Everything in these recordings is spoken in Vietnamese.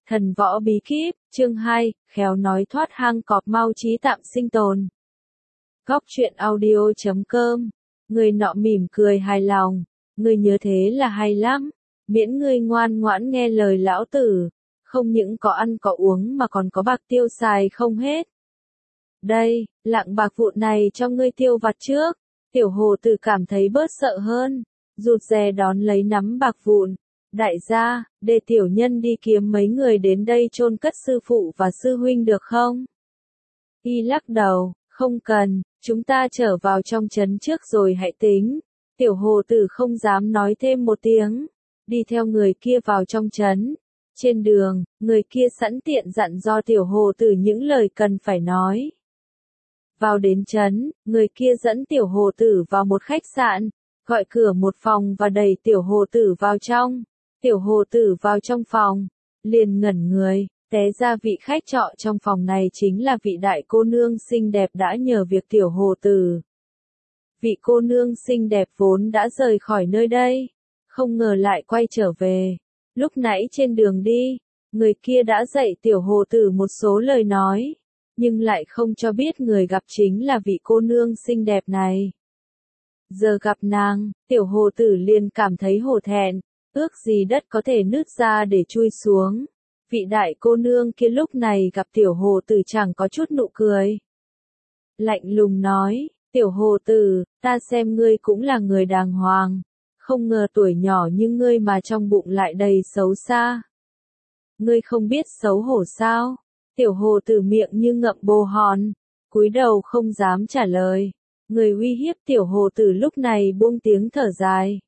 Thần võ bí kíp, chương 2, khéo nói thoát hang cọp mau chí tạm sinh tồn. Góc truyện audio.com. Người nọ mỉm cười hài lòng, ngươi nhớ thế là hay lắm, miễn ngươi ngoan ngoãn nghe lời lão tử, không những có ăn có uống mà còn có bạc tiêu xài không hết. Đây, lạng bạc vụn này cho ngươi tiêu vặt trước. Tiểu hồ tử cảm thấy bớt sợ hơn, rụt rè đón lấy nắm bạc vụn. Đại gia, để tiểu nhân đi kiếm mấy người đến đây chôn cất sư phụ và sư huynh được không? Y lắc đầu, không cần, chúng ta trở vào trong trấn trước rồi hãy tính. Tiểu hồ tử không dám nói thêm một tiếng, đi theo người kia vào trong trấn. Trên đường, người kia sẵn tiện dặn do tiểu hồ tử những lời cần phải nói. Vào đến trấn, người kia dẫn tiểu hồ tử vào một khách sạn, gọi cửa một phòng và đẩy tiểu hồ tử vào trong. Tiểu hồ tử vào trong phòng, liền ngẩn người, té ra vị khách trọ trong phòng này chính là vị đại cô nương xinh đẹp đã nhờ việc tiểu hồ tử. Vị cô nương xinh đẹp vốn đã rời khỏi nơi đây, không ngờ lại quay trở về. Lúc nãy trên đường đi, người kia đã dạy tiểu hồ tử một số lời nói, nhưng lại không cho biết người gặp chính là vị cô nương xinh đẹp này. Giờ gặp nàng, tiểu hồ tử liền cảm thấy hổ thẹn, ước gì đất có thể nứt ra để chui xuống. Vị đại cô nương kia lúc này gặp tiểu hồ tử chẳng có chút nụ cười. Lạnh lùng nói, tiểu hồ tử, ta xem ngươi cũng là người đàng hoàng, không ngờ tuổi nhỏ như ngươi mà trong bụng lại đầy xấu xa. Ngươi không biết xấu hổ sao? Tiểu hồ tử miệng như ngậm bồ hòn, cúi đầu không dám trả lời. Người uy hiếp tiểu hồ tử lúc này buông tiếng thở dài.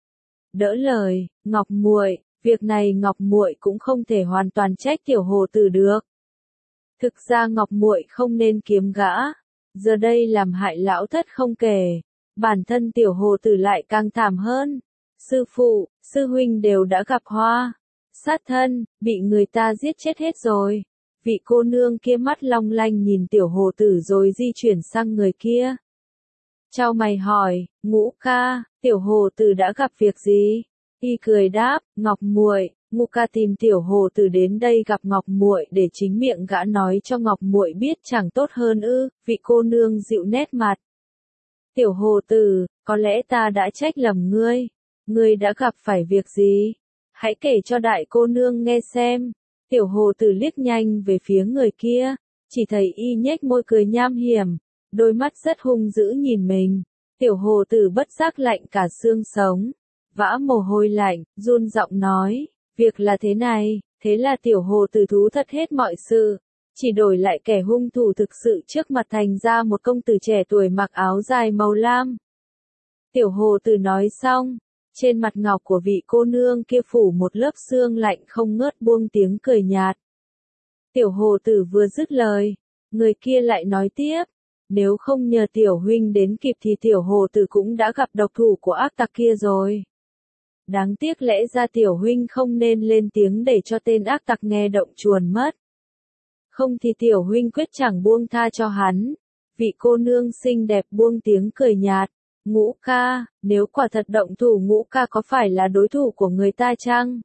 Đỡ lời, Ngọc muội, việc này Ngọc muội cũng không thể hoàn toàn trách tiểu hồ tử được. Thực ra Ngọc muội không nên kiếm gã, giờ đây làm hại lão thất không kể, bản thân tiểu hồ tử lại càng thảm hơn. Sư phụ, sư huynh đều đã gặp hoa sát thân, bị người ta giết chết hết rồi. Vị cô nương kia mắt long lanh nhìn tiểu hồ tử rồi di chuyển sang người kia. Chau mày hỏi, Ngũ ca, tiểu hồ tử đã gặp việc gì? Y cười đáp, Ngọc muội, Ngũ ca tìm tiểu hồ tử đến đây gặp Ngọc muội để chính miệng gã nói cho Ngọc muội biết chẳng tốt hơn ư? Vị cô nương dịu nét mặt. Tiểu hồ tử, có lẽ ta đã trách lầm ngươi. Ngươi đã gặp phải việc gì? Hãy kể cho đại cô nương nghe xem. Tiểu hồ tử liếc nhanh về phía người kia, chỉ thấy y nhếch môi cười nham hiểm, đôi mắt rất hung dữ nhìn mình. Tiểu hồ tử bất giác lạnh cả xương sống, vã mồ hôi lạnh, run giọng nói, việc là thế này, thế là tiểu hồ tử thú thật hết mọi sự, chỉ đổi lại kẻ hung thủ thực sự trước mặt thành ra một công tử trẻ tuổi mặc áo dài màu lam. Tiểu hồ tử nói xong, trên mặt ngọc của vị cô nương kia phủ một lớp sương lạnh không ngớt buông tiếng cười nhạt. Tiểu hồ tử vừa dứt lời, người kia lại nói tiếp, nếu không nhờ tiểu huynh đến kịp thì tiểu hồ tử cũng đã gặp độc thủ của ác tặc kia rồi. Đáng tiếc lẽ ra tiểu huynh không nên lên tiếng để cho tên ác tặc nghe động chuồn mất. Không thì tiểu huynh quyết chẳng buông tha cho hắn. Vị cô nương xinh đẹp buông tiếng cười nhạt. Ngũ ca, nếu quả thật động thủ Ngũ ca có phải là đối thủ của người ta chăng?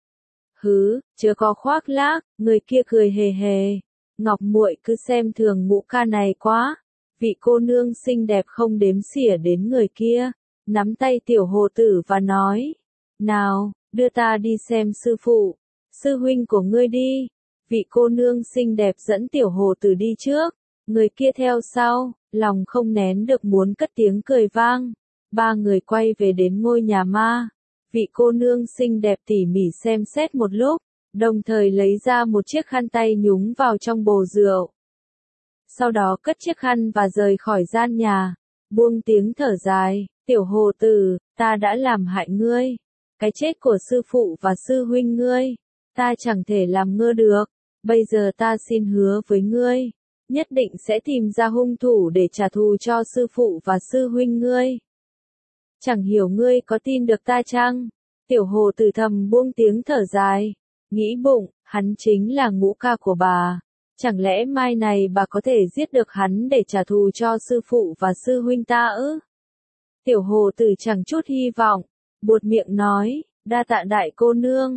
Hứ, chưa có khoác lác, người kia cười hề hề. Ngọc muội cứ xem thường Ngũ ca này quá. Vị cô nương xinh đẹp không đếm xỉa đến người kia, nắm tay tiểu hồ tử và nói, nào, đưa ta đi xem sư phụ, sư huynh của ngươi đi. Vị cô nương xinh đẹp dẫn tiểu hồ tử đi trước, người kia theo sau, lòng không nén được muốn cất tiếng cười vang. Ba người quay về đến ngôi nhà ma. Vị cô nương xinh đẹp tỉ mỉ xem xét một lúc, đồng thời lấy ra một chiếc khăn tay nhúng vào trong bồ rượu. Sau đó cất chiếc khăn và rời khỏi gian nhà, buông tiếng thở dài, tiểu hồ tử, ta đã làm hại ngươi. Cái chết của sư phụ và sư huynh ngươi, ta chẳng thể làm ngơ được. Bây giờ ta xin hứa với ngươi, nhất định sẽ tìm ra hung thủ để trả thù cho sư phụ và sư huynh ngươi. Chẳng hiểu ngươi có tin được ta chăng? Tiểu hồ tử thầm buông tiếng thở dài, nghĩ bụng, hắn chính là Ngũ ca của bà. Chẳng lẽ mai này bà có thể giết được hắn để trả thù cho sư phụ và sư huynh ta ư? Tiểu hồ tử chẳng chút hy vọng, buột miệng nói, đa tạ đại cô nương.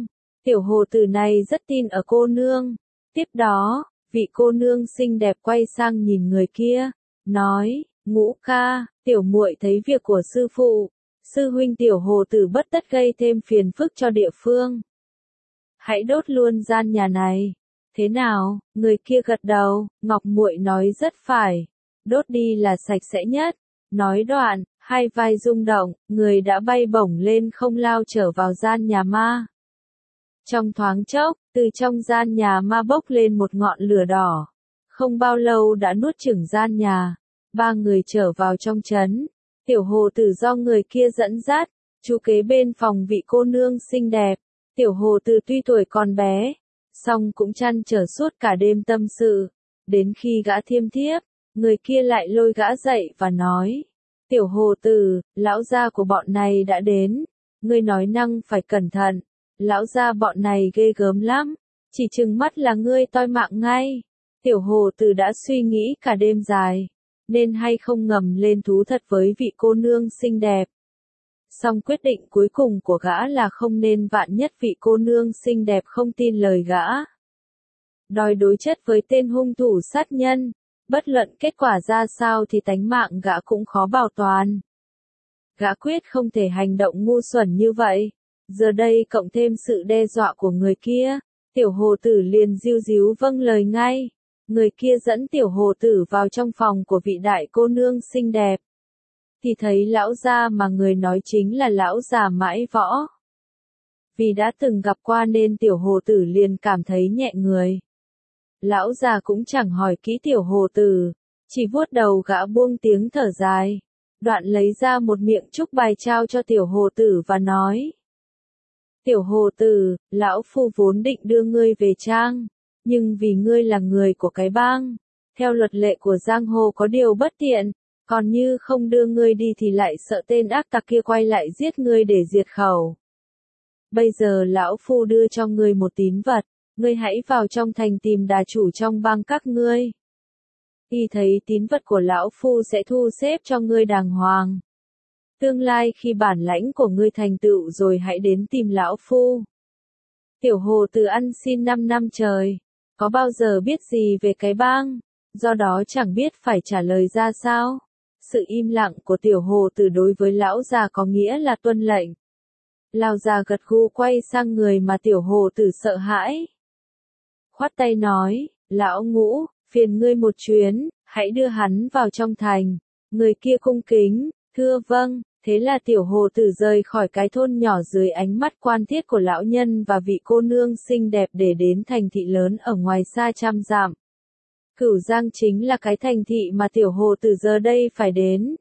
Tiểu hồ tử này rất tin ở cô nương. Tiếp đó, vị cô nương xinh đẹp quay sang nhìn người kia, nói, Ngũ ca, tiểu muội thấy việc của sư phụ, sư huynh tiểu hồ tử bất tất gây thêm phiền phức cho địa phương. Hãy đốt luôn gian nhà này. Thế nào? Người kia gật đầu, Ngọc muội nói rất phải. Đốt đi là sạch sẽ nhất. Nói đoạn, hai vai rung động, người đã bay bổng lên không lao trở vào gian nhà ma. Trong thoáng chốc, từ trong gian nhà ma bốc lên một ngọn lửa đỏ. Không bao lâu đã nuốt chửng gian nhà. Ba người trở vào trong trấn. Tiểu hồ tử do người kia dẫn dắt, chú kế bên phòng vị cô nương xinh đẹp. Tiểu hồ tử tuy tuổi còn bé, song cũng trăn trở suốt cả đêm tâm sự. Đến khi gã thiêm thiếp, người kia lại lôi gã dậy và nói. Tiểu hồ tử, lão gia của bọn này đã đến. Ngươi nói năng phải cẩn thận. Lão gia bọn này ghê gớm lắm. Chỉ chừng mắt là ngươi toi mạng ngay. Tiểu hồ tử đã suy nghĩ cả đêm dài. Nên hay không ngầm lên thú thật với vị cô nương xinh đẹp. Song quyết định cuối cùng của gã là không nên vạn nhất vị cô nương xinh đẹp không tin lời gã. Đòi đối chất với tên hung thủ sát nhân, bất luận kết quả ra sao thì tánh mạng gã cũng khó bảo toàn. Gã quyết không thể hành động ngu xuẩn như vậy. Giờ đây cộng thêm sự đe dọa của người kia, tiểu hồ tử liền diu díu vâng lời ngay. Người kia dẫn tiểu hồ tử vào trong phòng của vị đại cô nương xinh đẹp. Thì thấy lão gia mà người nói chính là lão già Mãi Võ. Vì đã từng gặp qua nên tiểu hồ tử liền cảm thấy nhẹ người. Lão già cũng chẳng hỏi kỹ tiểu hồ tử, chỉ vuốt đầu gã buông tiếng thở dài. Đoạn lấy ra một miệng trúc bài trao cho tiểu hồ tử và nói. Tiểu hồ tử, lão phu vốn định đưa ngươi về trang. Nhưng vì ngươi là người của cái bang, theo luật lệ của giang hồ có điều bất tiện, còn như không đưa ngươi đi thì lại sợ tên ác tặc kia quay lại giết ngươi để diệt khẩu. Bây giờ lão phu đưa cho ngươi một tín vật, ngươi hãy vào trong thành tìm đà chủ trong bang các ngươi. Y thấy tín vật của lão phu sẽ thu xếp cho ngươi đàng hoàng. Tương lai khi bản lãnh của ngươi thành tựu rồi hãy đến tìm lão phu. Tiểu hồ tử ăn xin 5 năm trời. Có bao giờ biết gì về cái bang, do đó chẳng biết phải trả lời ra sao. Sự im lặng của tiểu hồ tử đối với lão già có nghĩa là tuân lệnh. Lão già gật gù quay sang người mà tiểu hồ tử sợ hãi. Khoát tay nói, lão Ngũ, phiền ngươi một chuyến, hãy đưa hắn vào trong thành. Người kia cung kính, thưa vâng. Thế là tiểu hồ tử rời khỏi cái thôn nhỏ dưới ánh mắt quan thiết của lão nhân và vị cô nương xinh đẹp để đến thành thị lớn ở ngoài xa trăm dặm. Cửu Giang chính là cái thành thị mà tiểu hồ tử giờ đây phải đến.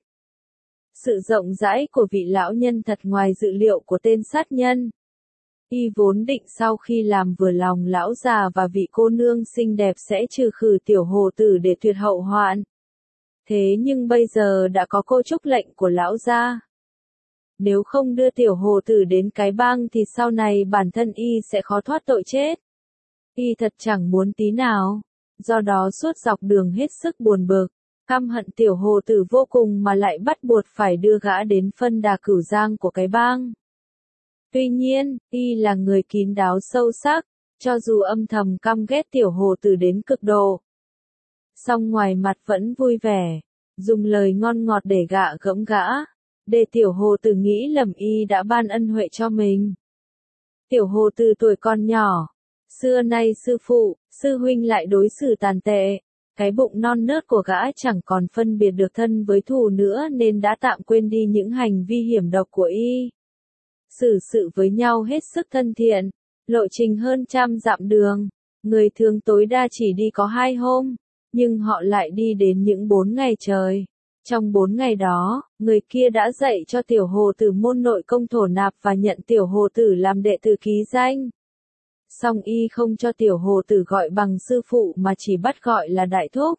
Sự rộng rãi của vị lão nhân thật ngoài dự liệu của tên sát nhân. Y vốn định sau khi làm vừa lòng lão già và vị cô nương xinh đẹp sẽ trừ khử tiểu hồ tử để tuyệt hậu hoạn. Thế nhưng bây giờ đã có cô trúc lệnh của lão gia. Nếu không đưa tiểu hồ tử đến cái bang thì sau này bản thân y sẽ khó thoát tội chết. Y thật chẳng muốn tí nào. Do đó suốt dọc đường hết sức buồn bực, căm hận tiểu hồ tử vô cùng mà lại bắt buộc phải đưa gã đến phân đà Cửu Giang của cái bang. Tuy nhiên, y là người kín đáo sâu sắc, cho dù âm thầm căm ghét tiểu hồ tử đến cực độ. Song ngoài mặt vẫn vui vẻ, dùng lời ngon ngọt để gạ gẫm gã. Để tiểu hồ tử nghĩ lầm y đã ban ân huệ cho mình. Tiểu hồ tử tuổi còn nhỏ. Xưa nay sư phụ, sư huynh lại đối xử tàn tệ. Cái bụng non nớt của gã chẳng còn phân biệt được thân với thù nữa nên đã tạm quên đi những hành vi hiểm độc của y. Xử sự với nhau hết sức thân thiện. Lộ trình hơn 100 dặm đường. Người thường tối đa chỉ đi có 2 hôm. Nhưng họ lại đi đến những 4 ngày trời. Trong 4 ngày đó, người kia đã dạy cho tiểu hồ tử môn nội công thổ nạp và nhận tiểu hồ tử làm đệ tử ký danh. Song y không cho tiểu hồ tử gọi bằng sư phụ mà chỉ bắt gọi là đại thúc.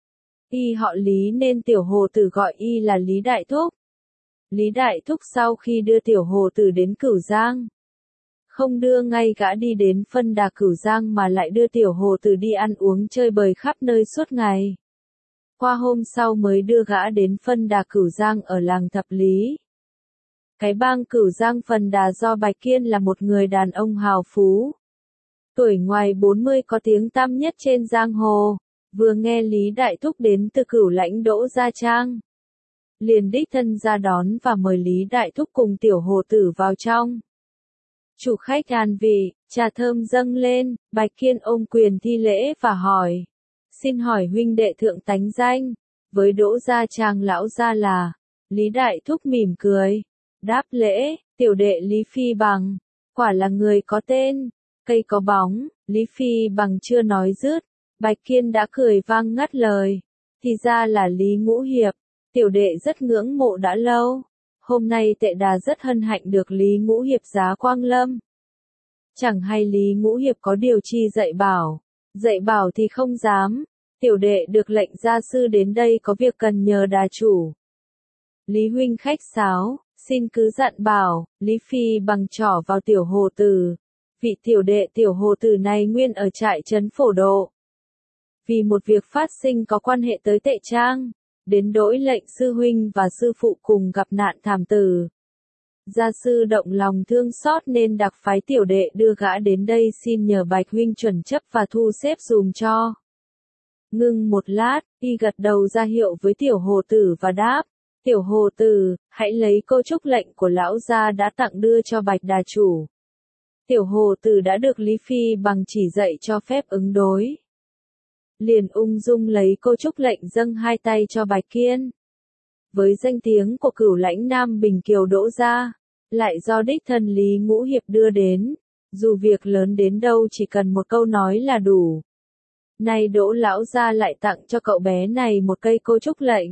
Y họ Lý nên tiểu hồ tử gọi y là Lý Đại Thúc. Lý Đại Thúc sau khi đưa tiểu hồ tử đến Cửu Giang. Không đưa ngay gã đi đến phân đà Cửu Giang mà lại đưa tiểu hồ tử đi ăn uống chơi bời khắp nơi suốt ngày. Qua hôm sau mới đưa gã đến phân đà Cửu Giang ở làng Thập Lý. Cái bang Cửu Giang phần đà do Bạch Kiên là một người đàn ông hào phú. Tuổi ngoài 40 có tiếng tăm nhất trên giang hồ, vừa nghe Lý Đại Thúc đến từ Cửu Lãnh Đỗ Gia Trang. Liền đích thân ra đón và mời Lý Đại Thúc cùng tiểu hồ tử vào trong. Chủ khách an vị, trà thơm dâng lên, Bạch Kiên ôm quyền thi lễ và hỏi. Xin hỏi huynh đệ thượng tánh danh, với Đỗ Gia Trang lão gia là. Lý Đại Thúc mỉm cười, đáp lễ, tiểu đệ Lý Phi Bằng, quả là người có tên, cây có bóng. Lý Phi Bằng chưa nói dứt, Bạch Kiên đã cười vang ngắt lời, thì ra là Lý Ngũ Hiệp, tiểu đệ rất ngưỡng mộ đã lâu, hôm nay tệ đà rất hân hạnh được Lý Ngũ Hiệp giá quang lâm. Chẳng hay Lý Ngũ Hiệp có điều chi dạy bảo thì không dám, tiểu đệ được lệnh gia sư đến đây có việc cần nhờ đà chủ. Lý huynh khách sáo, xin cứ dặn bảo. Lý Phi Bằng trỏ vào tiểu hồ tử. Vị tiểu đệ tiểu hồ tử này nguyên ở trại trấn Phổ Độ. Vì một việc phát sinh có quan hệ tới Tệ Trang, đến đổi lệnh sư huynh và sư phụ cùng gặp nạn thảm tử. Gia sư động lòng thương xót nên đặc phái tiểu đệ đưa gã đến đây xin nhờ Bạch huynh chuẩn chấp và thu xếp dùm cho. Ngưng một lát, y gật đầu ra hiệu với tiểu hồ tử và đáp. Tiểu hồ tử, hãy lấy cô trúc lệnh của lão gia đã tặng đưa cho Bạch đà chủ. Tiểu hồ tử đã được Lý Phi Bằng chỉ dạy cho phép ứng đối. Liền ung dung lấy cô trúc lệnh dâng hai tay cho Bạch Kiên. Với danh tiếng của Cửu Lãnh Nam Bình Kiều Đỗ Gia, lại do đích thân Lý Ngũ Hiệp đưa đến, dù việc lớn đến đâu chỉ cần một câu nói là đủ. Nay Đỗ lão gia lại tặng cho cậu bé này một cây cô trúc lệnh.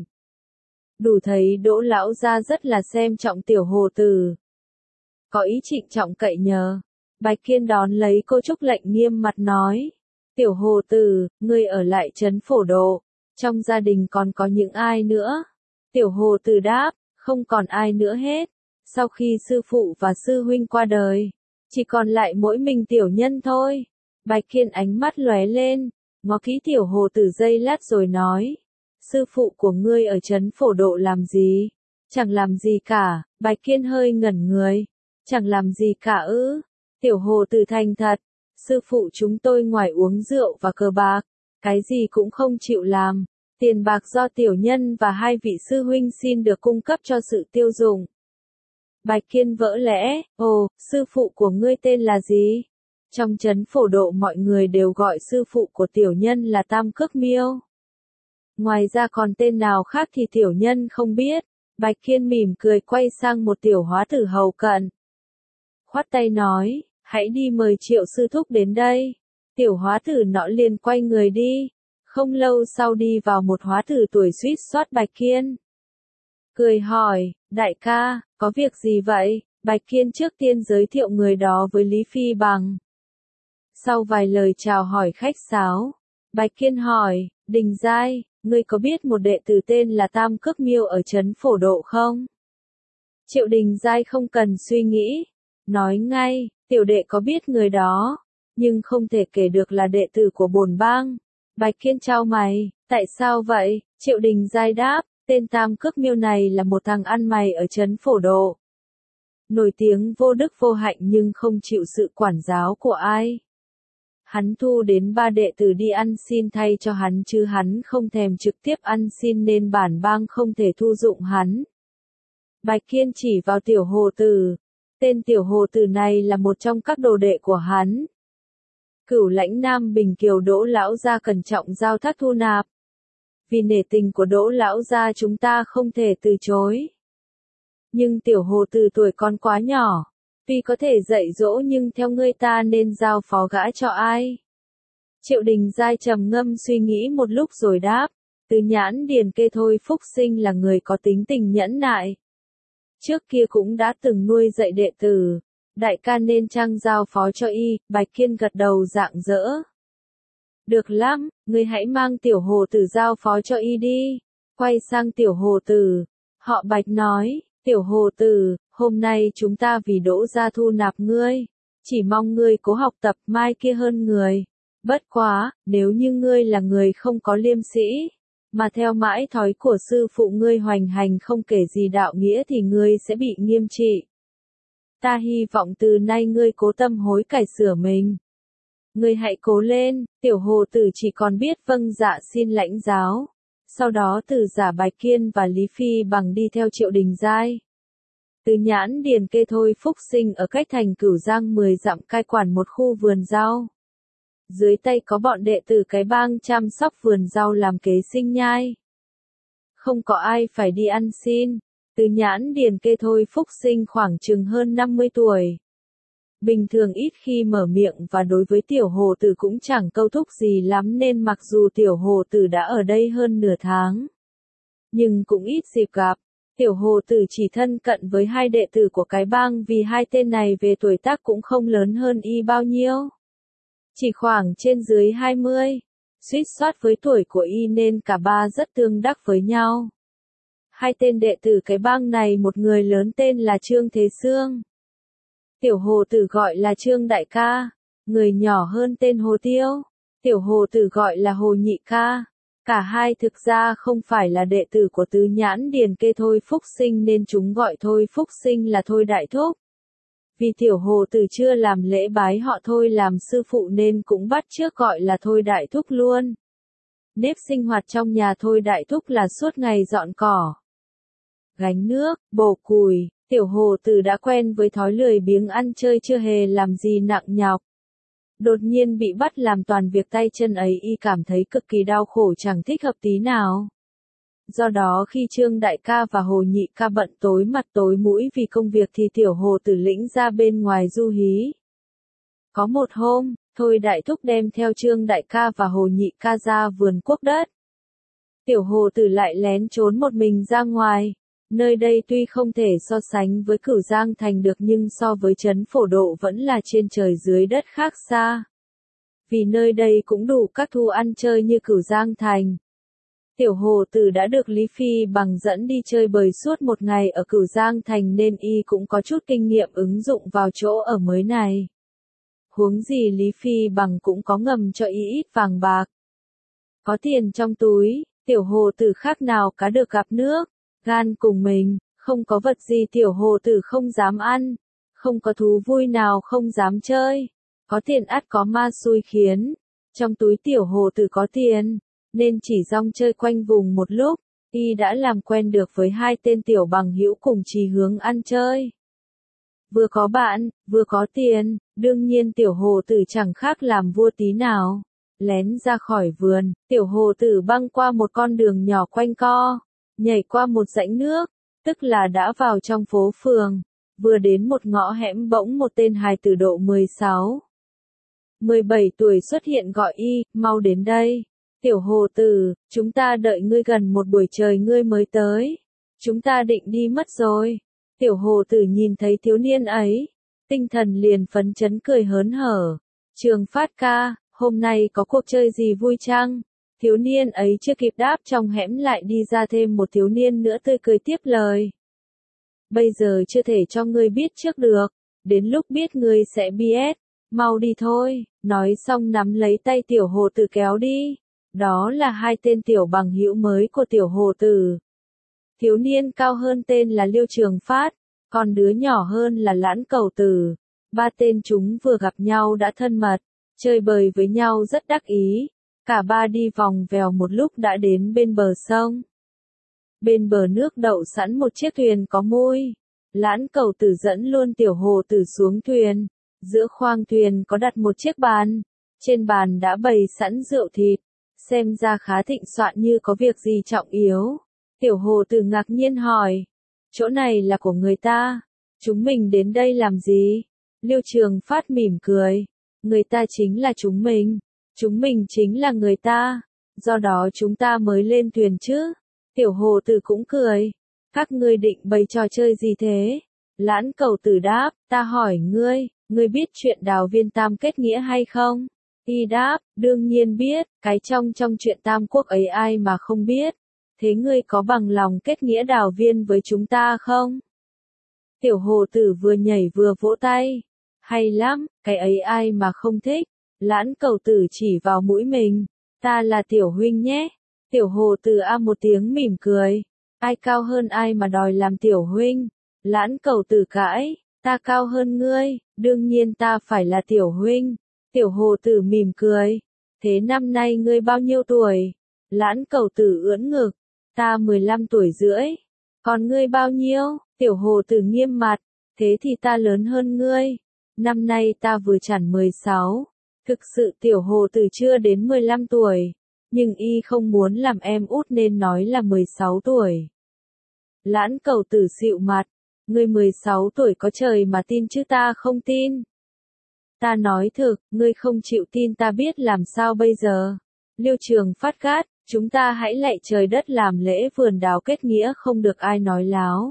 Đủ thấy Đỗ lão gia rất là xem trọng tiểu hồ tử. Có ý trịnh trọng cậy nhờ. Bạch Kiên đón lấy cô trúc lệnh nghiêm mặt nói. Tiểu hồ tử, ngươi ở lại trấn Phổ Độ. Trong gia đình còn có những ai nữa? Tiểu hồ tử đáp, không còn ai nữa hết. Sau khi sư phụ và sư huynh qua đời, chỉ còn lại mỗi mình tiểu nhân thôi. Bạch Kiên ánh mắt lóe lên, ngó kỹ tiểu hồ tử giây lát rồi nói. Sư phụ của ngươi ở trấn Phổ Độ làm gì? Chẳng làm gì cả. Bạch Kiên hơi ngẩn người. Chẳng làm gì cả ư? Tiểu hồ tử thành thật. Sư phụ chúng tôi ngoài uống rượu và cờ bạc, cái gì cũng không chịu làm. Tiền bạc do tiểu nhân và hai vị sư huynh xin được cung cấp cho sự tiêu dùng. Bạch Kiên vỡ lẽ, ồ, sư phụ của ngươi tên là gì? Trong trấn Phổ Độ mọi người đều gọi sư phụ của tiểu nhân là Tam Cước Miêu. Ngoài ra còn tên nào khác thì tiểu nhân không biết. Bạch Kiên mỉm cười quay sang một tiểu hóa tử hầu cận. Khoát tay nói, hãy đi mời Triệu sư thúc đến đây. Tiểu hóa tử nọ liền quay người đi. Không lâu sau đi vào một hóa tử tuổi suýt soát Bạch Kiên. Cười hỏi, đại ca, có việc gì vậy? Bạch Kiên trước tiên giới thiệu người đó với Lý Phi Bằng. Sau vài lời chào hỏi khách sáo, Bạch Kiên hỏi, Đình Giai, ngươi có biết một đệ tử tên là Tam Cước Miêu ở trấn Phổ Độ không? Triệu Đình Giai không cần suy nghĩ, nói ngay, tiểu đệ có biết người đó, nhưng không thể kể được là đệ tử của bổn bang. Bạch Kiên chau mày, tại sao vậy? Triệu Đình Giai đáp, tên Tam Cước Miêu này là một thằng ăn mày ở trấn Phổ Độ. Nổi tiếng vô đức vô hạnh nhưng không chịu sự quản giáo của ai. Hắn thu đến 3 đệ tử đi ăn xin thay cho hắn chứ hắn không thèm trực tiếp ăn xin nên bản bang không thể thu dụng hắn. Bạch Kiên chỉ vào tiểu hồ tử. Tên tiểu hồ tử này là một trong các đồ đệ của hắn. Cửu Lãnh Nam Bình Kiều Đỗ lão gia cẩn trọng giao thác thu nạp. Vì nể tình của Đỗ lão gia chúng ta không thể từ chối. Nhưng tiểu hồ tử tuổi còn quá nhỏ. Tuy có thể dạy dỗ nhưng theo ngươi ta nên giao phó gã cho ai? Triệu Đình Giai trầm ngâm suy nghĩ một lúc rồi đáp. Từ Nhãn Điền Kê Thôi Phúc Sinh là người có tính tình nhẫn nại. Trước kia cũng đã từng nuôi dạy đệ tử. Đại ca nên chăng giao phó cho y? Bạch Kiên gật đầu rạng rỡ. Được lắm, ngươi hãy mang tiểu hồ tử giao phó cho y đi. Quay sang tiểu hồ tử. Họ Bạch nói, tiểu hồ tử, hôm nay chúng ta vì Đỗ gia thu nạp ngươi. Chỉ mong ngươi cố học tập mai kia hơn người. Bất quá, nếu như ngươi là người không có liêm sĩ, mà theo mãi thói của sư phụ ngươi hoành hành không kể gì đạo nghĩa thì ngươi sẽ bị nghiêm trị. Ta hy vọng từ nay ngươi cố tâm hối cải sửa mình. Ngươi hãy cố lên, tiểu hồ tử chỉ còn biết vâng dạ xin lãnh giáo. Sau đó từ giả Bạch Kiên và Lý Phi Bằng đi theo Triệu Đình Giai. Từ Nhãn Điền Kê Thôi Phúc Sinh ở cách thành Cửu Giang 10 dặm cai quản một khu vườn rau. Dưới tay có bọn đệ tử cái bang chăm sóc vườn rau làm kế sinh nhai. Không có ai phải đi ăn xin. Từ Nhãn Điền Kê Thôi Phúc Sinh khoảng chừng hơn 50 tuổi. Bình thường ít khi mở miệng và đối với tiểu hồ tử cũng chẳng câu thúc gì lắm nên mặc dù tiểu hồ tử đã ở đây hơn nửa tháng. Nhưng cũng ít dịp gặp. Tiểu hồ tử chỉ thân cận với hai đệ tử của cái bang vì hai tên này về tuổi tác cũng không lớn hơn y bao nhiêu. Chỉ khoảng trên dưới 20, suýt soát với tuổi của y nên cả ba rất tương đắc với nhau. Hai tên đệ tử cái bang này một người lớn tên là Trương Thế Sương. Tiểu hồ tử gọi là Trương Đại Ca, người nhỏ hơn tên Hồ Tiêu. Tiểu hồ tử gọi là Hồ Nhị Ca. Cả hai thực ra không phải là đệ tử của Tứ Nhãn Điền Kê Thôi Phúc Sinh nên chúng gọi Thôi Phúc Sinh là Thôi Đại Thúc. Vì tiểu hồ tử chưa làm lễ bái họ Thôi làm sư phụ nên cũng bắt chước gọi là Thôi Đại Thúc luôn. Nếp sinh hoạt trong nhà Thôi Đại Thúc là suốt ngày dọn cỏ, gánh nước, bổ củi. Tiểu hồ tử đã quen với thói lười biếng ăn chơi chưa hề làm gì nặng nhọc. Đột nhiên bị bắt làm toàn việc tay chân ấy y cảm thấy cực kỳ đau khổ chẳng thích hợp tí nào. Do đó khi Trương Đại Ca và Hồ Nhị Ca bận tối mặt tối mũi vì công việc thì tiểu hồ tử lĩnh ra bên ngoài du hí. Có một hôm, Thôi Đại Thúc đem theo Trương Đại Ca và Hồ Nhị Ca ra vườn quốc đất. Tiểu hồ tử lại lén trốn một mình ra ngoài. Nơi đây tuy không thể so sánh với Cửu Giang Thành được nhưng so với trấn Phổ Độ vẫn là trên trời dưới đất khác xa. Vì nơi đây cũng đủ các thu ăn chơi như Cửu Giang Thành. Tiểu hồ tử đã được Lý Phi Bằng dẫn đi chơi bời suốt một ngày ở Cửu Giang Thành nên y cũng có chút kinh nghiệm ứng dụng vào chỗ ở mới này. Huống gì Lý Phi Bằng cũng có ngầm cho y ít vàng bạc. Có tiền trong túi, tiểu hồ tử khác nào cá được gặp nước. Gan cùng mình, không có vật gì tiểu hồ tử không dám ăn, không có thú vui nào không dám chơi, có tiền ắt có ma xui khiến, trong túi tiểu hồ tử có tiền, nên chỉ rong chơi quanh vùng một lúc, y đã làm quen được với hai tên tiểu bằng hữu cùng chí hướng ăn chơi. Vừa có bạn, vừa có tiền, đương nhiên tiểu hồ tử chẳng khác làm vua tí nào. Lén ra khỏi vườn, tiểu hồ tử băng qua một con đường nhỏ quanh co. Nhảy qua một rãnh nước, tức là đã vào trong phố phường, vừa đến một ngõ hẻm bỗng một tên hài tử độ 16, 17 tuổi xuất hiện gọi y, mau đến đây. Tiểu hồ tử, chúng ta đợi ngươi gần một buổi trời ngươi mới tới. Chúng ta định đi mất rồi. Tiểu hồ tử nhìn thấy thiếu niên ấy, tinh thần liền phấn chấn cười hớn hở. Trường Phát ca, hôm nay có cuộc chơi gì vui chăng? Thiếu niên ấy chưa kịp đáp trong hẻm lại đi ra thêm một thiếu niên nữa tươi cười tiếp lời. Bây giờ chưa thể cho ngươi biết trước được, đến lúc biết ngươi sẽ biết, mau đi thôi, nói xong nắm lấy tay tiểu hồ tử kéo đi. Đó là hai tên tiểu bằng hữu mới của tiểu hồ tử. Thiếu niên cao hơn tên là Liêu Trường Phát, còn đứa nhỏ hơn là Lãn Cầu Tử. Ba tên chúng vừa gặp nhau đã thân mật, chơi bời với nhau rất đắc ý. Cả ba đi vòng vèo một lúc đã đến bên bờ sông. Bên bờ nước đậu sẵn một chiếc thuyền có mui. Lãn Cầu Tử dẫn luôn tiểu hồ tử xuống thuyền. Giữa khoang thuyền có đặt một chiếc bàn. Trên bàn đã bày sẵn rượu thịt. Xem ra khá thịnh soạn như có việc gì trọng yếu. Tiểu hồ tử ngạc nhiên hỏi. Chỗ này là của người ta. Chúng mình đến đây làm gì? Liêu Trường Phát mỉm cười. Người ta chính là chúng mình. Chúng mình chính là người ta. Do đó chúng ta mới lên thuyền chứ. Tiểu hồ tử cũng cười. Các ngươi định bày trò chơi gì thế? Lãn Cầu Tử đáp. Ta hỏi ngươi, ngươi biết chuyện Đào Viên tam kết nghĩa hay không? Y đáp, đương nhiên biết, cái trong chuyện Tam Quốc ấy ai mà không biết. Thế ngươi có bằng lòng kết nghĩa Đào Viên với chúng ta không? Tiểu hồ tử vừa nhảy vừa vỗ tay. Hay lắm, cái ấy ai mà không thích. Lãn Cầu Tử chỉ vào mũi mình. Ta là tiểu huynh nhé. Tiểu hồ từ a một tiếng mỉm cười. Ai cao hơn ai mà đòi làm tiểu huynh? Lãn Cẩu Tử cãi, ta cao hơn ngươi, đương nhiên ta phải là tiểu huynh. Tiểu hồ tử mỉm cười. Thế năm nay ngươi bao nhiêu tuổi? Lãn Cẩu Tử ưỡn ngực. Ta 15 tuổi rưỡi. Còn ngươi bao nhiêu? Tiểu hồ tử nghiêm mặt. Thế thì ta lớn hơn ngươi. Năm nay ta vừa tròn 16. Thực sự tiểu hồ tử chưa đến 15 tuổi. Nhưng y không muốn làm em út nên nói là 16 tuổi. Lãn Cẩu Tử xịu mặt. Ngươi 16 tuổi có trời mà tin chứ ta không tin. Ta nói thực, ngươi không chịu tin ta biết làm sao bây giờ. Liêu Trường Phát gắt, chúng ta hãy lạy trời đất làm lễ vườn đào kết nghĩa không được ai nói láo.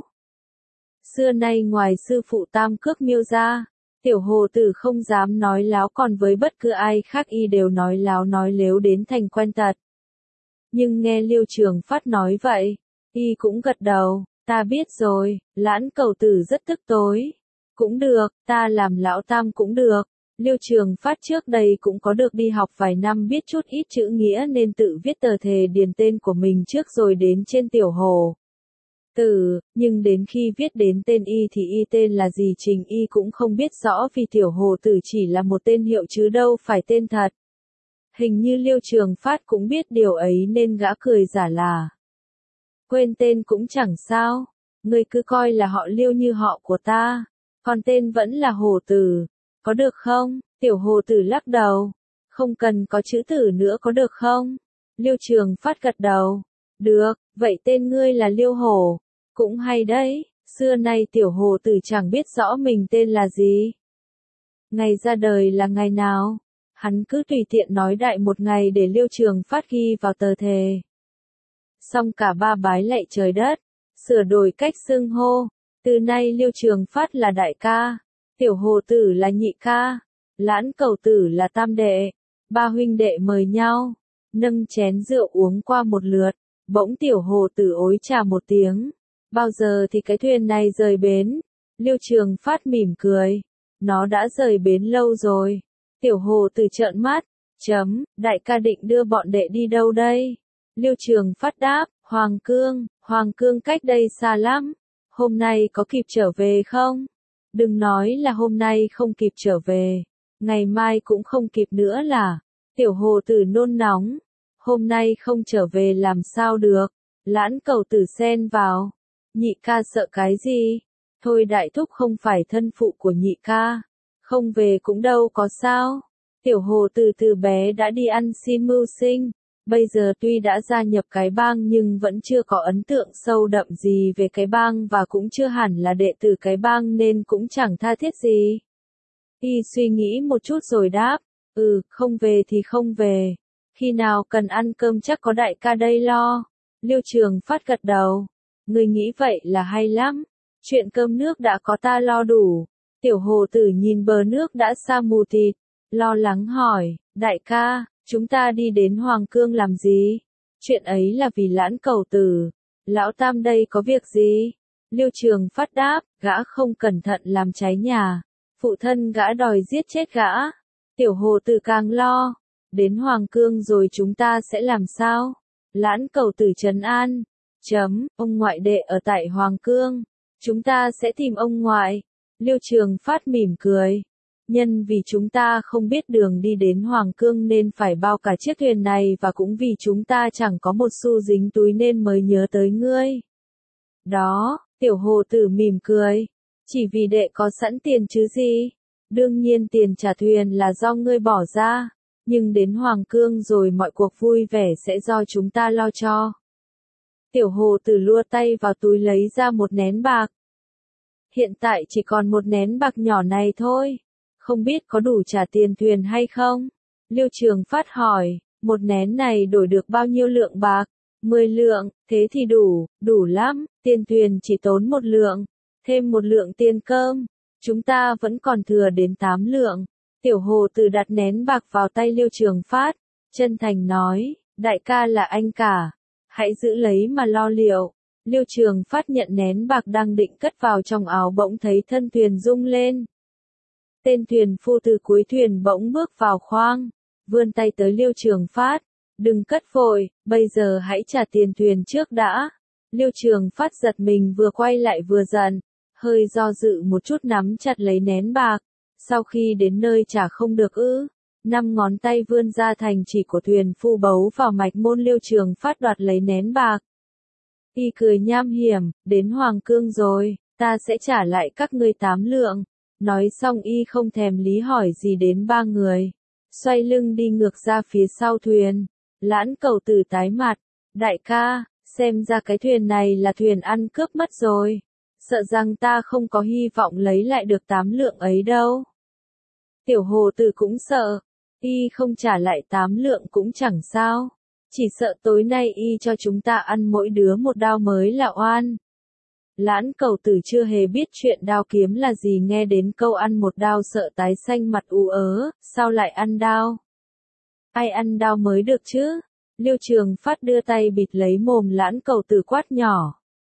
Xưa nay ngoài sư phụ Tam Cước Miêu ra, tiểu hồ tử không dám nói láo, còn với bất cứ ai khác y đều nói láo nói lếu đến thành quen tật. Nhưng nghe Liêu Trường Phát nói vậy, y cũng gật đầu. Ta biết rồi. Lãn Cẩu Tử rất tức tối. Cũng được, ta làm lão tam cũng được. Liêu Trường Phát trước đây cũng có được đi học vài năm, biết chút ít chữ nghĩa nên tự viết tờ thề điền tên của mình trước rồi đến trên tiểu hồ tử, nhưng đến khi viết đến tên y thì y tên là gì Trình y cũng không biết rõ, vì tiểu hồ tử chỉ là một tên hiệu chứ đâu phải tên thật. Hình như Liêu Trường Phát cũng biết điều ấy nên gã cười giả là. Quên tên cũng chẳng sao, ngươi cứ coi là họ Liêu như họ của ta, còn tên vẫn là hồ tử, có được không? Tiểu hồ tử lắc đầu, không cần có chữ tử nữa có được không? Liêu Trường Phát gật đầu, được, vậy tên ngươi là Liêu Hổ, cũng hay đấy, xưa nay tiểu hồ tử chẳng biết rõ mình tên là gì. Ngày ra đời là ngày nào? Hắn cứ tùy tiện nói đại một ngày để Liêu Trường Phát ghi vào tờ thề. Xong cả ba bái lạy trời đất, sửa đổi cách xưng hô, từ nay Liêu Trường Phát là đại ca, tiểu hồ tử là nhị ca, Lãn Cẩu Tử là tam đệ, ba huynh đệ mời nhau, nâng chén rượu uống qua một lượt, bỗng tiểu hồ tử ối chà một tiếng, bao giờ thì cái thuyền này rời bến? Liêu Trường Phát mỉm cười, nó đã rời bến lâu rồi. Tiểu hồ tử trợn mắt, đại ca định đưa bọn đệ đi đâu đây? Liêu Trường Phát đáp, Hoàng Cương cách đây xa lắm, hôm nay có kịp trở về không? Đừng nói là hôm nay không kịp trở về, ngày mai cũng không kịp nữa là. Tiểu hồ tử nôn nóng, hôm nay không trở về làm sao được? Lãn Cẩu Tử xen vào, nhị ca sợ cái gì? Thôi đại thúc không phải thân phụ của nhị ca, không về cũng đâu có sao. Tiểu hồ tử từ bé đã đi ăn xin mưu sinh. Bây giờ tuy đã gia nhập cái bang nhưng vẫn chưa có ấn tượng sâu đậm gì về cái bang và cũng chưa hẳn là đệ tử cái bang nên cũng chẳng tha thiết gì. Y suy nghĩ một chút rồi đáp, không về thì không về. Khi nào cần ăn cơm chắc có đại ca đây lo. Liêu Trường Phát gật đầu. Người nghĩ vậy là hay lắm. Chuyện cơm nước đã có ta lo đủ. Tiểu hồ tử nhìn bờ nước đã xa mù tịt, lo lắng hỏi, đại ca, chúng ta đi đến Hoàng Cương làm gì? Chuyện ấy là vì Lãn Cẩu Tử. Lão tam đây có việc gì? Liêu Trường Phát đáp, gã không cẩn thận làm cháy nhà. Phụ thân gã đòi giết chết gã. Tiểu hồ tử càng lo. Đến Hoàng Cương rồi chúng ta sẽ làm sao? Lãn Cẩu Tử trấn an. Ông ngoại đệ ở tại Hoàng Cương. Chúng ta sẽ tìm ông ngoại. Liêu Trường Phát mỉm cười. Nhân vì chúng ta không biết đường đi đến Hoàng Cương nên phải bao cả chiếc thuyền này, và cũng vì chúng ta chẳng có một xu dính túi nên mới nhớ tới ngươi. Đó, tiểu hồ tử mỉm cười. Chỉ vì đệ có sẵn tiền chứ gì. Đương nhiên tiền trả thuyền là do ngươi bỏ ra. Nhưng đến Hoàng Cương rồi mọi cuộc vui vẻ sẽ do chúng ta lo cho. Tiểu hồ tử lua tay vào túi lấy ra một nén bạc. Hiện tại chỉ còn một nén bạc nhỏ này thôi. Không biết có đủ trả tiền thuyền hay không? Liêu Trường Phát hỏi, một nén này đổi được bao nhiêu lượng bạc? 10 lượng, thế thì đủ lắm, tiền thuyền chỉ tốn 1 lượng, thêm 1 lượng tiền cơm, chúng ta vẫn còn thừa đến 8 lượng. Tiểu hồ tử đặt nén bạc vào tay Liêu Trường Phát, chân thành nói, đại ca là anh cả, hãy giữ lấy mà lo liệu. Liêu Trường Phát nhận nén bạc đang định cất vào trong áo, bỗng thấy thân thuyền rung lên. Tên thuyền phu từ cuối thuyền bỗng bước vào khoang, vươn tay tới Liêu Trường Phát, Đừng cất vội, bây giờ hãy trả tiền thuyền trước đã. Liêu Trường Phát giật mình vừa quay lại vừa giận, hơi do dự một chút nắm chặt lấy nén bạc. Sau khi đến nơi trả không được ư, 5 ngón tay vươn ra thành chỉ của thuyền phu bấu vào mạch môn Liêu Trường Phát đoạt lấy nén bạc. Y cười nham hiểm, đến Hoàng Cương rồi, ta sẽ trả lại các ngươi 8 lượng. Nói xong Y không thèm lý hỏi gì đến 3 người. Xoay lưng đi ngược ra phía sau thuyền. Lãn Cầu Tử tái mặt, đại ca, xem ra cái thuyền này là thuyền ăn cướp mất rồi. Sợ rằng ta không có hy vọng lấy lại được 8 lượng ấy đâu. Tiểu Hồ Tử cũng sợ, Y không trả lại 8 lượng cũng chẳng sao. Chỉ sợ tối nay Y cho chúng ta ăn mỗi đứa một đao mới là oan. Lãn Cầu Tử chưa hề biết chuyện đao kiếm là gì, nghe đến câu ăn một đao sợ tái xanh mặt ú ớ, sao lại ăn đao? Ai ăn đao mới được chứ? Liêu Trường Phát đưa tay bịt lấy mồm Lãn Cầu Tử quát nhỏ.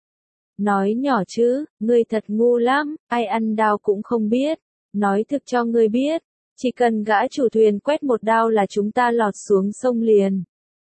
Nói nhỏ chứ, ngươi thật ngu lắm, ai ăn đao cũng không biết. Nói thực cho ngươi biết, chỉ cần gã chủ thuyền quét một đao là chúng ta lọt xuống sông liền.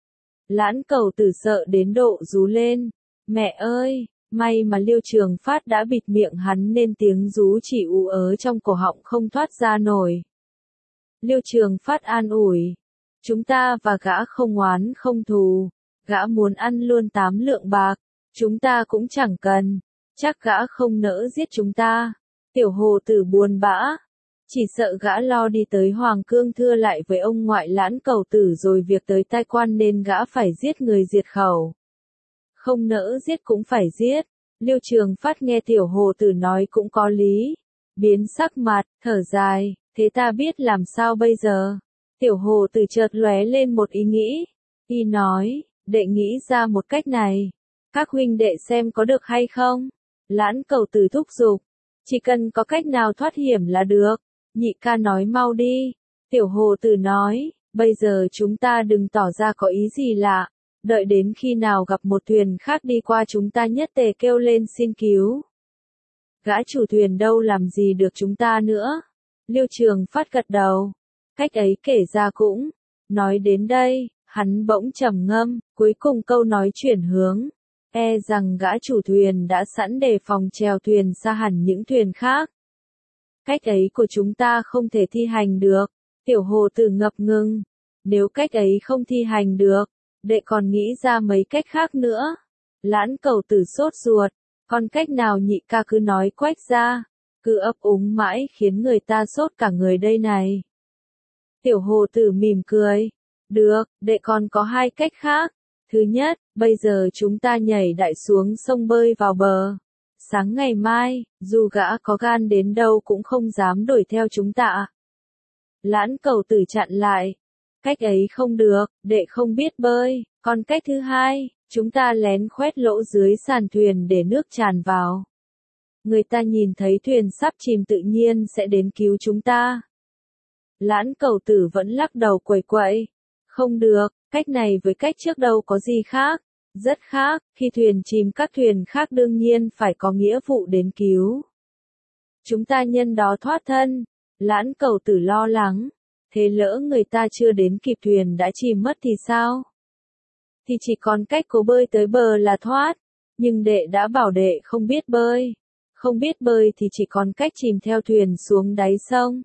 Lãn Cầu Tử sợ đến độ rú lên. Mẹ ơi! May mà Liêu Trường Phát đã bịt miệng hắn nên tiếng rú chỉ ú ớ trong cổ họng không thoát ra nổi. Liêu Trường Phát an ủi. Chúng ta và gã không oán không thù. Gã muốn ăn luôn 8 lượng bạc. Chúng ta cũng chẳng cần. Chắc gã không nỡ giết chúng ta. Tiểu Hồ Tử buồn bã. Chỉ sợ gã lo đi tới Hoàng Cương thưa lại với ông ngoại Lãn Cầu Tử rồi việc tới tai quan nên gã phải giết người diệt khẩu. Không nỡ giết cũng phải giết. Liêu Trường Phát nghe Tiểu Hồ Tử nói cũng có lý. Biến sắc mặt, thở dài, thế ta biết làm sao bây giờ? Tiểu Hồ Tử chợt lóe lên một ý nghĩ. Y nói, đệ nghĩ ra một cách này. Các huynh đệ xem có được hay không? Lãn Cầu Tử thúc giục. Chỉ cần có cách nào thoát hiểm là được. Nhị ca nói mau đi. Tiểu Hồ Tử nói, bây giờ chúng ta đừng tỏ ra có ý gì lạ. Đợi đến khi nào gặp một thuyền khác đi qua chúng ta nhất tề kêu lên xin cứu. Gã chủ thuyền đâu làm gì được chúng ta nữa. Liêu Trường Phát gật đầu. Cách ấy kể ra cũng. Nói đến đây, hắn bỗng trầm ngâm, cuối cùng câu nói chuyển hướng. E rằng gã chủ thuyền đã sẵn đề phòng chèo thuyền xa hẳn những thuyền khác. Cách ấy của chúng ta không thể thi hành được. Tiểu Hồ Tử ngập ngừng. Nếu cách ấy không thi hành được, đệ còn nghĩ ra mấy cách khác nữa. Lãn Cầu Tử sốt ruột. Còn cách nào nhị ca cứ nói quách ra. Cứ ấp úng mãi khiến người ta sốt cả người đây này. Tiểu Hồ Tử mỉm cười. Được, đệ còn có 2 cách khác. Thứ nhất, bây giờ chúng ta nhảy đại xuống sông bơi vào bờ. Sáng ngày mai, dù gã có gan đến đâu cũng không dám đuổi theo chúng ta. Lãn Cầu Tử chặn lại. Cách ấy không được, đệ không biết bơi. Còn cách thứ hai, chúng ta lén khoét lỗ dưới sàn thuyền để nước tràn vào. Người ta nhìn thấy thuyền sắp chìm tự nhiên sẽ đến cứu chúng ta. Lãn Cầu Tử vẫn lắc đầu quẩy quậy. Không được, cách này với cách trước đâu có gì khác. Rất khác, khi thuyền chìm các thuyền khác đương nhiên phải có nghĩa vụ đến cứu. Chúng ta nhân đó thoát thân. Lãn Cầu Tử lo lắng. Thế lỡ người ta chưa đến kịp thuyền đã chìm mất thì sao? Thì chỉ còn cách cố bơi tới bờ là thoát. Nhưng đệ đã bảo đệ không biết bơi. Không biết bơi thì chỉ còn cách chìm theo thuyền xuống đáy sông.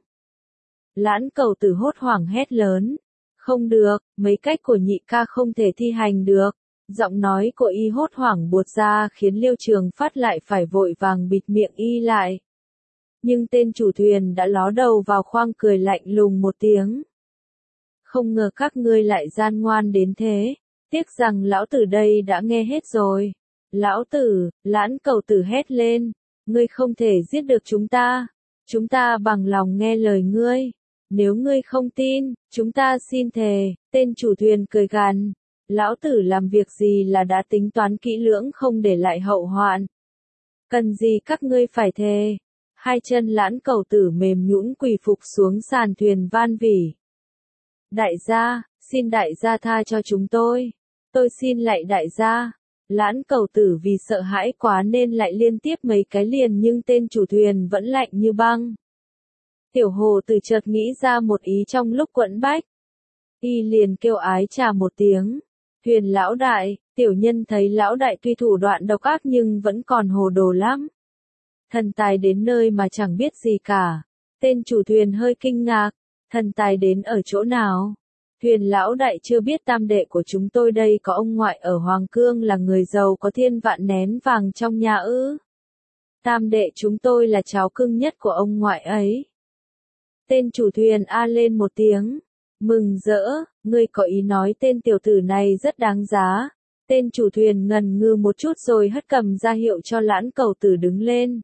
Lãn Cầu Tử hốt hoảng hét lớn. Không được, mấy cách của nhị ca không thể thi hành được. Giọng nói của Y hốt hoảng buột ra khiến Liêu Trường Phát lại phải vội vàng bịt miệng Y lại. Nhưng tên chủ thuyền đã ló đầu vào khoang cười lạnh lùng một tiếng. Không ngờ các ngươi lại gian ngoan đến thế. Tiếc rằng lão tử đây đã nghe hết rồi. Lão tử, Lãn Cầu Tử hét lên. Ngươi không thể giết được chúng ta. Chúng ta bằng lòng nghe lời ngươi. Nếu ngươi không tin, chúng ta xin thề. Tên chủ thuyền cười gằn. Lão tử làm việc gì là đã tính toán kỹ lưỡng không để lại hậu hoạn. Cần gì các ngươi phải thề. 2 chân Lãn Cầu Tử mềm nhũn quỳ phục xuống sàn thuyền van vỉ. Đại gia, xin đại gia tha cho chúng tôi. Tôi xin lạy đại gia. Lãn Cầu Tử vì sợ hãi quá nên lại liên tiếp mấy cái liền nhưng tên chủ thuyền vẫn lạnh như băng. Tiểu Hồ Tử chợt nghĩ ra một ý trong lúc quẫn bách. Y liền kêu ái chà một tiếng. Thuyền lão đại, tiểu nhân thấy lão đại tuy thủ đoạn độc ác nhưng vẫn còn hồ đồ lắm. Thần tài đến nơi mà chẳng biết gì cả. Tên chủ thuyền hơi kinh ngạc. Thần tài đến ở chỗ nào? Thuyền lão đại chưa biết tam đệ của chúng tôi đây có ông ngoại ở Hoàng Cương là người giàu có thiên vạn nén vàng trong nhà ư. Tam đệ chúng tôi là cháu cưng nhất của ông ngoại ấy. Tên chủ thuyền a lên một tiếng. Mừng rỡ, ngươi có ý nói tên tiểu tử này rất đáng giá. Tên chủ thuyền ngần ngừ một chút rồi hất cầm ra hiệu cho Lãn Cầu Tử đứng lên.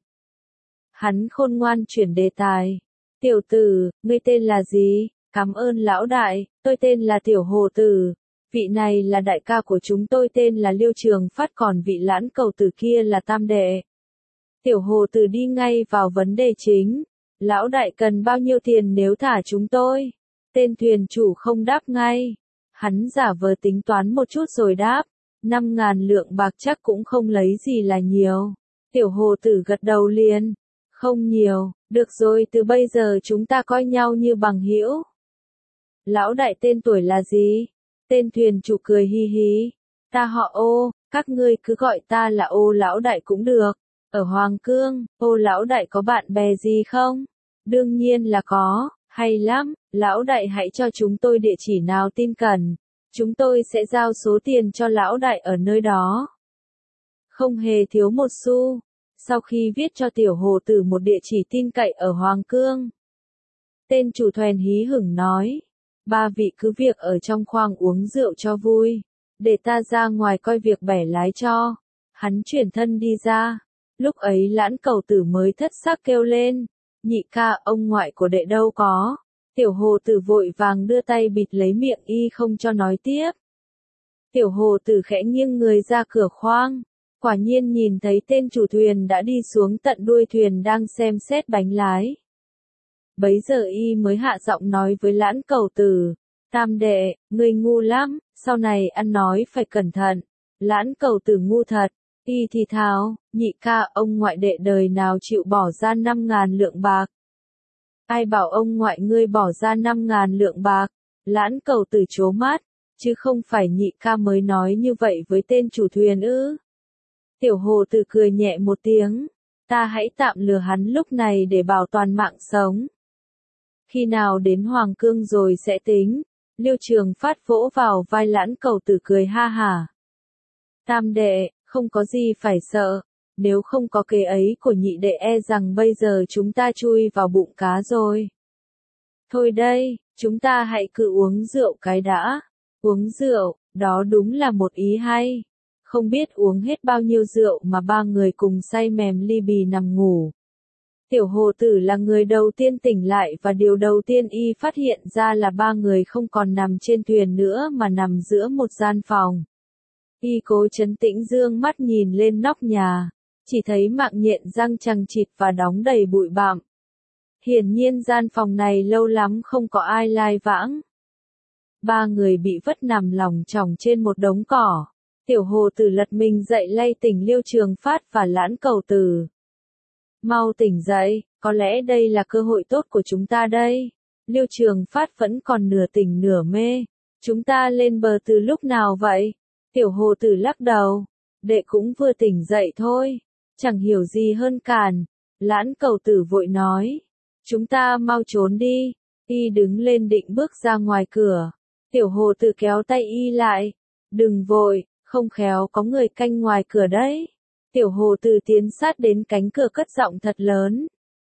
Hắn khôn ngoan chuyển đề tài. Tiểu tử, ngươi tên là gì? Cảm ơn lão đại, tôi tên là Tiểu Hồ Tử. Vị này là đại ca của chúng tôi tên là Liêu Trường Phát, còn vị Lãn Cầu Tử kia là tam đệ. Tiểu Hồ Tử đi ngay vào vấn đề chính. Lão đại cần bao nhiêu tiền nếu thả chúng tôi? Tên thuyền chủ không đáp ngay. Hắn giả vờ tính toán một chút rồi đáp. 5.000 lượng bạc chắc cũng không lấy gì là nhiều. Tiểu Hồ Tử gật đầu liền. Không nhiều, được rồi, từ bây giờ chúng ta coi nhau như bằng hữu. Lão đại tên tuổi là gì? Tên thuyền chủ cười hi hi. Ta họ Ô, các ngươi cứ gọi ta là Ô lão đại cũng được. Ở Hoàng Cương, Ô lão đại có bạn bè gì không? Đương nhiên là có, hay lắm, lão đại hãy cho chúng tôi địa chỉ nào tin cẩn. Chúng tôi sẽ giao số tiền cho lão đại ở nơi đó. Không hề thiếu một xu. Sau khi viết cho Tiểu Hồ Tử một địa chỉ tin cậy ở Hoàng Cương, tên chủ thuyền hí hửng nói. Ba vị cứ việc ở trong khoang uống rượu cho vui. Để ta ra ngoài coi việc bẻ lái cho. Hắn chuyển thân đi ra. Lúc ấy Lãn Cầu Tử mới thất sắc kêu lên. Nhị ca, ông ngoại của đệ đâu có. Tiểu Hồ Tử vội vàng đưa tay bịt lấy miệng y không cho nói tiếp. Tiểu Hồ Tử khẽ nghiêng người ra cửa khoang. Quả nhiên nhìn thấy tên chủ thuyền đã đi xuống tận đuôi thuyền đang xem xét bánh lái. Bấy giờ y mới hạ giọng nói với Lãn Cầu Tử. Tam đệ, ngươi ngu lắm, sau này ăn nói phải cẩn thận. Lãn Cầu Tử ngu thật. Y thì thào, nhị ca, ông ngoại đệ đời nào chịu bỏ ra 5.000 lượng bạc. Ai bảo ông ngoại ngươi bỏ ra 5.000 lượng bạc? Lãn Cầu Tử trố mắt, chứ không phải nhị ca mới nói như vậy với tên chủ thuyền ư? Tiểu Hồ Tử cười nhẹ một tiếng, ta hãy tạm lừa hắn lúc này để bảo toàn mạng sống. Khi nào đến Hoàng Cương rồi sẽ tính. Liêu Trường Phát vỗ vào vai Lãn Cầu Tử cười ha hả. Tam đệ, không có gì phải sợ. Nếu không có kế ấy của nhị đệ e rằng bây giờ chúng ta chui vào bụng cá rồi. Thôi đây, chúng ta hãy cứ uống rượu cái đã. Uống rượu, đó đúng là một ý hay. Không biết uống hết bao nhiêu rượu mà ba người cùng say mềm ly bì nằm ngủ. Tiểu Hồ Tử là người đầu tiên tỉnh lại và điều đầu tiên y phát hiện ra là ba người không còn nằm trên thuyền nữa mà nằm giữa một gian phòng. Y cố trấn tĩnh dương mắt nhìn lên nóc nhà, chỉ thấy mạng nhện răng chằng chịt và đóng đầy bụi bặm. Hiển nhiên gian phòng này lâu lắm không có ai lai vãng. Ba người bị vất nằm lỏng chỏng trên một đống cỏ. Tiểu Hồ Tử lật mình dậy lay tỉnh Liêu Trường Phát và Lãn Cầu Tử. Mau tỉnh dậy, có lẽ đây là cơ hội tốt của chúng ta đây. Liêu Trường Phát vẫn còn nửa tỉnh nửa mê. Chúng ta lên bờ từ lúc nào vậy? Tiểu Hồ Tử lắc đầu. Đệ cũng vừa tỉnh dậy thôi. Chẳng hiểu gì hơn càn. Lãn Cầu Tử vội nói. Chúng ta mau trốn đi. Y đứng lên định bước ra ngoài cửa. Tiểu Hồ Tử kéo tay y lại. Đừng vội, không khéo có người canh ngoài cửa đấy. Tiểu Hồ Tử tiến sát đến cánh cửa cất giọng thật lớn.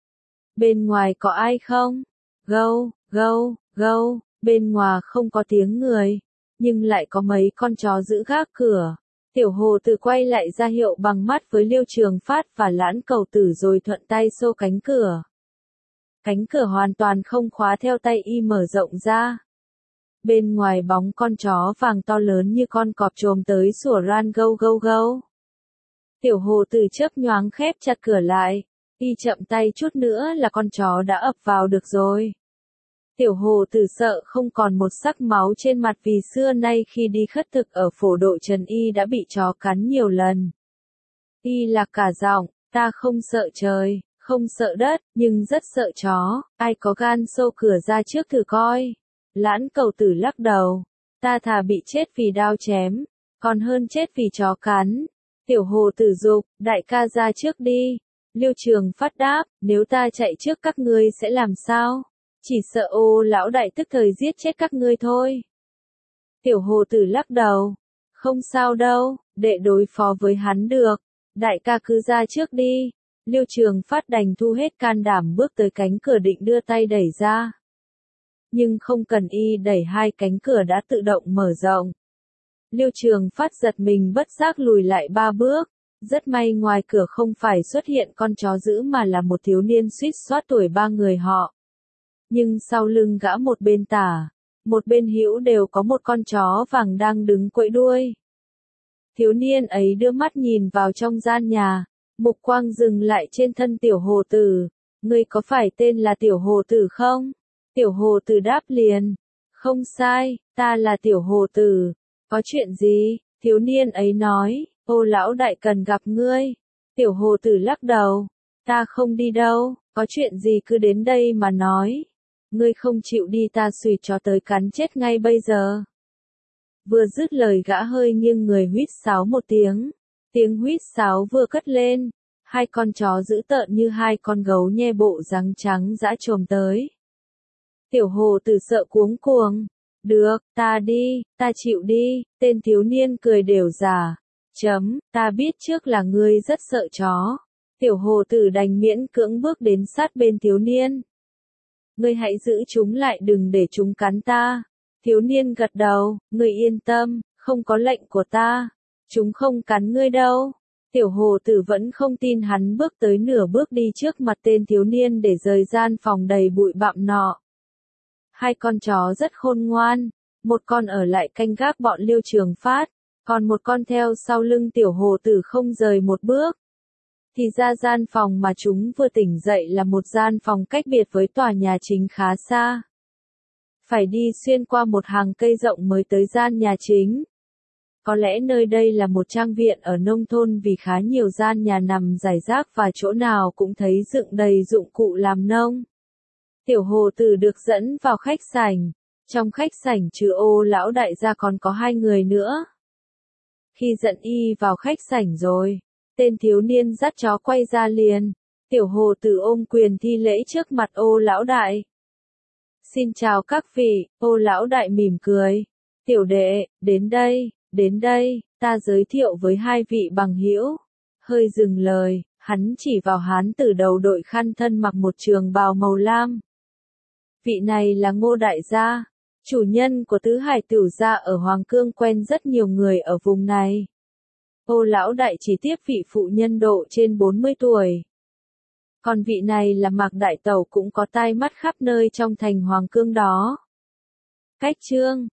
Bên ngoài có ai không? Gâu, gâu, gâu, bên ngoài không có tiếng người, nhưng lại có mấy con chó giữ gác cửa. Tiểu Hồ Tử quay lại ra hiệu bằng mắt với Liêu Trường Phát và Lãn Cầu Tử rồi thuận tay xô cánh cửa. Cánh cửa hoàn toàn không khóa theo tay y mở rộng ra. Bên ngoài bóng con chó vàng to lớn như con cọp trồm tới sủa ran gâu gâu gâu. Tiểu Hồ Tử chớp nhoáng khép chặt cửa lại. Y chậm tay chút nữa là con chó đã ập vào được rồi. Tiểu Hồ Tử sợ không còn một sắc máu trên mặt vì xưa nay khi đi khất thực ở phổ độ Trần Y đã bị chó cắn nhiều lần. Y lạc cả giọng, ta không sợ trời, không sợ đất, nhưng rất sợ chó, ai có gan xô cửa ra trước thử coi. Lãn Cầu Tử lắc đầu. Ta thà bị chết vì đao chém, còn hơn chết vì chó cắn. Tiểu Hồ Tử dục, đại ca ra trước đi. Liêu Trường Phát đáp, nếu ta chạy trước các ngươi sẽ làm sao? Chỉ sợ Ô lão đại tức thời giết chết các ngươi thôi. Tiểu Hồ Tử lắc đầu. Không sao đâu, đệ đối phó với hắn được. Đại ca cứ ra trước đi. Liêu Trường Phát đành thu hết can đảm bước tới cánh cửa định đưa tay đẩy ra. Nhưng không cần y đẩy, hai cánh cửa đã tự động mở rộng. Liêu Trường Phát giật mình bất giác lùi lại 3 bước. Rất may ngoài cửa không phải xuất hiện con chó dữ mà là một thiếu niên suýt soát tuổi 3 người họ. Nhưng sau lưng gã một bên tả, một bên hữu đều có một con chó vàng đang đứng quẫy đuôi. Thiếu niên ấy đưa mắt nhìn vào trong gian nhà, mục quang dừng lại trên thân Tiểu Hồ Tử. Ngươi có phải tên là Tiểu Hồ Tử không? Tiểu Hồ Tử đáp liền. Không sai, ta là Tiểu Hồ Tử. Có chuyện gì? Thiếu niên ấy nói. Ô lão đại cần gặp ngươi. Tiểu Hồ Tử lắc đầu. Ta không đi đâu, có chuyện gì cứ đến đây mà nói. Ngươi không chịu đi ta suýt cho tới cắn chết ngay bây giờ. Vừa dứt lời gã hơi nghiêng người huýt sáo một tiếng. Tiếng huýt sáo vừa cất lên, hai con chó dữ tợn như hai con gấu nhe bộ răng trắng dã chồm tới. Tiểu Hồ Tử sợ cuống cuồng. Được, ta đi, ta chịu đi. Tên thiếu niên cười đều giả. Ta biết trước là ngươi rất sợ chó. Tiểu Hồ Tử đành miễn cưỡng bước đến sát bên thiếu niên. Ngươi hãy giữ chúng lại, đừng để chúng cắn ta. Thiếu niên gật đầu, ngươi yên tâm, không có lệnh của ta. Chúng không cắn ngươi đâu. Tiểu Hồ Tử vẫn không tin, hắn bước tới nửa bước đi trước mặt tên thiếu niên để rời gian phòng đầy bụi bặm nọ. Hai con chó rất khôn ngoan, một con ở lại canh gác bọn Liêu Trường Phát, còn một con theo sau lưng Tiểu Hồ Tử không rời một bước. Thì ra gian phòng mà chúng vừa tỉnh dậy là một gian phòng cách biệt với tòa nhà chính khá xa. Phải đi xuyên qua một hàng cây rộng mới tới gian nhà chính. Có lẽ nơi đây là một trang viện ở nông thôn vì khá nhiều gian nhà nằm rải rác và chỗ nào cũng thấy dựng đầy dụng cụ làm nông. Tiểu Hồ Tử được dẫn vào khách sảnh. Trong khách sảnh trừ Ô lão đại gia còn có 2 người nữa. Khi dẫn y vào khách sảnh rồi, tên thiếu niên dắt chó quay ra liền. Tiểu Hồ Tử ôm quyền thi lễ trước mặt Ô lão đại. Xin chào các vị. Ô lão đại mỉm cười. Tiểu đệ, đến đây, ta giới thiệu với 2 vị bằng hữu. Hơi dừng lời, hắn chỉ vào hán tử đầu đội khăn thân mặc một trường bào màu lam. Vị này là Ngô đại gia, chủ nhân của Tứ Hải Tửu gia ở Hoàng Cương, quen rất nhiều người ở vùng này. Ô lão đại chỉ tiếp vị phụ nhân độ trên 40 tuổi. Còn vị này là Mạc đại tẩu, cũng có tai mắt khắp nơi trong thành Hoàng Cương đó. Cách chương